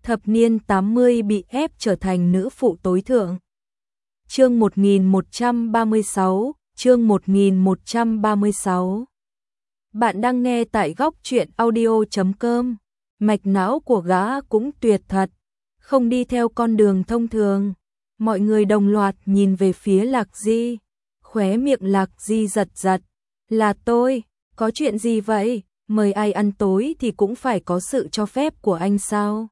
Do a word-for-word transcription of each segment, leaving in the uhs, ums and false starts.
thập niên tám mươi bị ép trở thành nữ phụ tối thượng. Chương một nghìn một trăm ba mươi sáu, chương một nghìn một trăm ba mươi sáu. Bạn đang nghe tại góc truyện audio chấm com. Mạch não của gã cũng tuyệt thật, không đi theo con đường thông thường. Mọi người đồng loạt nhìn về phía Lạc Di, khóe miệng Lạc Di giật giật. Là tôi, có chuyện gì vậy? Mời ai ăn tối thì cũng phải có sự cho phép của anh sao?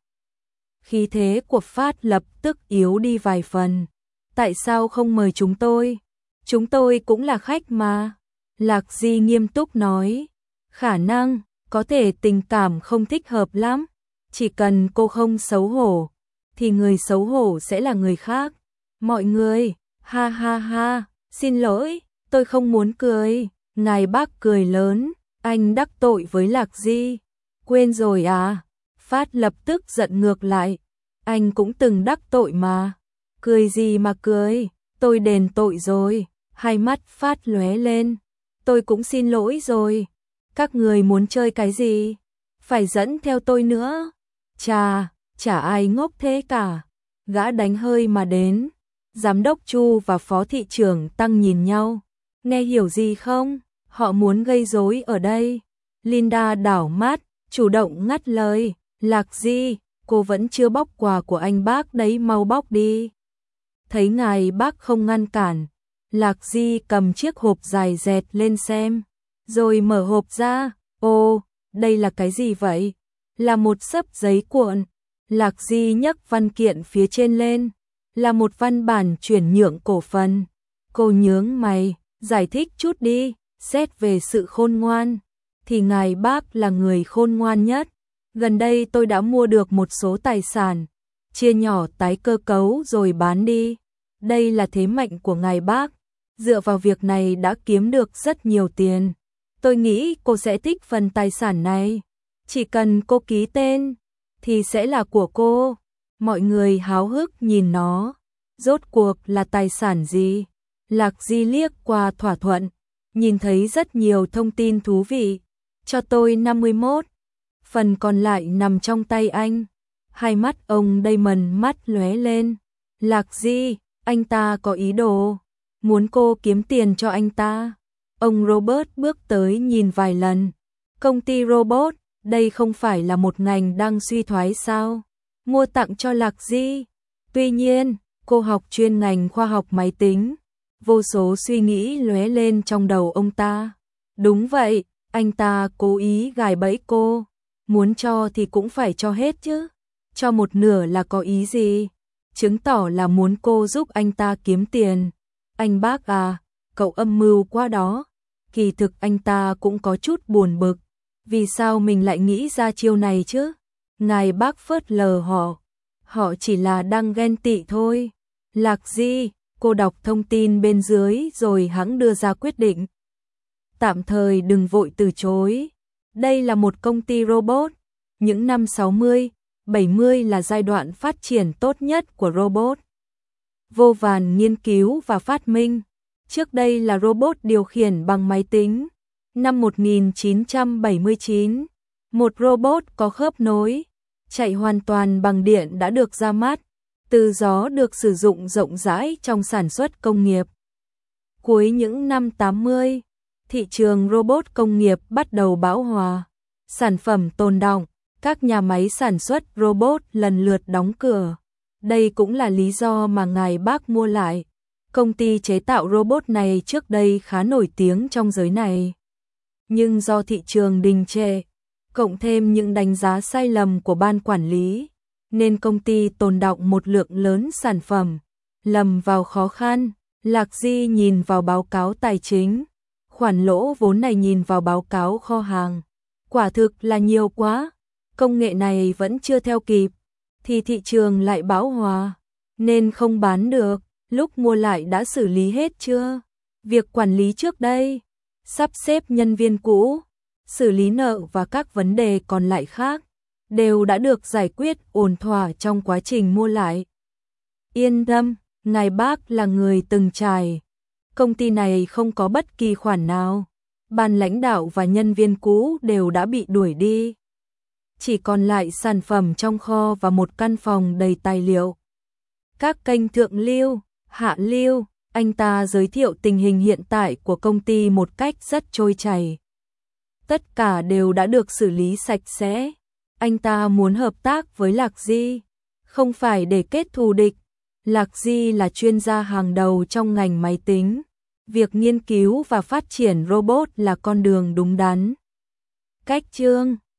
Khí thế của Phát lập tức yếu đi vài phần. Tại sao không mời chúng tôi? Chúng tôi cũng là khách mà. Lạc Di nghiêm túc nói. Khả năng, có thể tình cảm không thích hợp lắm. Chỉ cần cô không xấu hổ, thì người xấu hổ sẽ là người khác. Mọi người, ha ha ha, xin lỗi, tôi không muốn cười. Ngài bác cười lớn, anh đắc tội với Lạc Di. Quên rồi à? Phát lập tức giận ngược lại. Anh cũng từng đắc tội mà. Cười gì mà cười, tôi đền tội rồi. Hai mắt Phát lóe lên. Tôi cũng xin lỗi rồi. Các người muốn chơi cái gì? Phải dẫn theo tôi nữa. Chà, chả ai ngốc thế cả. Gã đánh hơi mà đến. Giám đốc Chu và phó thị trưởng Tăng nhìn nhau. Nghe hiểu gì không? Họ muốn gây rối ở đây. Linda đảo mắt, chủ động ngắt lời. Lạc Di, cô vẫn chưa bóc quà của anh bác đấy, mau bóc đi. Thấy ngài bác không ngăn cản, Lạc Di cầm chiếc hộp dài dẹt lên xem, rồi mở hộp ra. Ô, đây là cái gì vậy? Là một xấp giấy cuộn. Lạc Di nhấc văn kiện phía trên lên. Là một văn bản chuyển nhượng cổ phần. Cô nhướng mày, giải thích chút đi. Xét về sự khôn ngoan, thì ngài bác là người khôn ngoan nhất. Gần đây tôi đã mua được một số tài sản, chia nhỏ tái cơ cấu rồi bán đi. Đây là thế mạnh của ngài bác. Dựa vào việc này đã kiếm được rất nhiều tiền. Tôi nghĩ cô sẽ thích phần tài sản này. Chỉ cần cô ký tên, thì sẽ là của cô. Mọi người háo hức nhìn nó. Rốt cuộc là tài sản gì? Lạc Di liếc qua thỏa thuận, nhìn thấy rất nhiều thông tin thú vị. Cho tôi năm mươi mốt. Phần còn lại nằm trong tay anh. Hai mắt ông Damon mắt lóe lên. Lạc Di, anh ta có ý đồ. Muốn cô kiếm tiền cho anh ta. Ông Robert bước tới nhìn vài lần. Công ty robot, đây không phải là một ngành đang suy thoái sao? Mua tặng cho Lạc Di. Tuy nhiên, cô học chuyên ngành khoa học máy tính. Vô số suy nghĩ lóe lên trong đầu ông ta. Đúng vậy, anh ta cố ý gài bẫy cô. Muốn cho thì cũng phải cho hết chứ. Cho một nửa là có ý gì? Chứng tỏ là muốn cô giúp anh ta kiếm tiền. Anh bác à, cậu âm mưu quá đó. Kỳ thực anh ta cũng có chút buồn bực. Vì sao mình lại nghĩ ra chiêu này chứ? Ngài bác phớt lờ họ. Họ chỉ là đang ghen tị thôi. Lạc Di, cô đọc thông tin bên dưới rồi hẵng đưa ra quyết định. Tạm thời đừng vội từ chối. Đây là một công ty robot. Những năm sáu mươi, bảy mươi là giai đoạn phát triển tốt nhất của robot. Vô vàn nghiên cứu và phát minh. Trước đây là robot điều khiển bằng máy tính. Năm một nghìn chín trăm bảy mươi chín, một robot có khớp nối, chạy hoàn toàn bằng điện đã được ra mắt. Từ gió được sử dụng rộng rãi trong sản xuất công nghiệp. Cuối những năm tám mươi, thị trường robot công nghiệp bắt đầu bão hòa. Sản phẩm tồn đọng, các nhà máy sản xuất robot lần lượt đóng cửa. Đây cũng là lý do mà ngài bác mua lại. Công ty chế tạo robot này trước đây khá nổi tiếng trong giới này. Nhưng do thị trường đình trệ, cộng thêm những đánh giá sai lầm của ban quản lý, nên công ty tồn đọng một lượng lớn sản phẩm, lầm vào khó khăn. Lạc Di nhìn vào báo cáo tài chính, khoản lỗ vốn này nhìn vào báo cáo kho hàng. Quả thực là nhiều quá, công nghệ này vẫn chưa theo kịp, thì thị trường lại bão hòa, nên không bán được. Lúc mua lại đã xử lý hết chưa? Việc quản lý trước đây, sắp xếp nhân viên cũ, xử lý nợ và các vấn đề còn lại khác, đều đã được giải quyết ổn thỏa trong quá trình mua lại. Yên tâm, ngài bác là người từng trải. Công ty này không có bất kỳ khoản nào. Ban lãnh đạo và nhân viên cũ đều đã bị đuổi đi. chỉ còn lại sản phẩm trong kho và một căn phòng đầy tài liệu. Các kênh thượng lưu, hạ lưu, anh ta giới thiệu tình hình hiện tại của công ty một cách rất trôi chảy. Tất cả đều đã được xử lý sạch sẽ. Anh ta muốn hợp tác với Lạc Di, không phải để kết thù địch. Lạc Di là chuyên gia hàng đầu trong ngành máy tính. Việc nghiên cứu và phát triển robot là con đường đúng đắn. Cách chương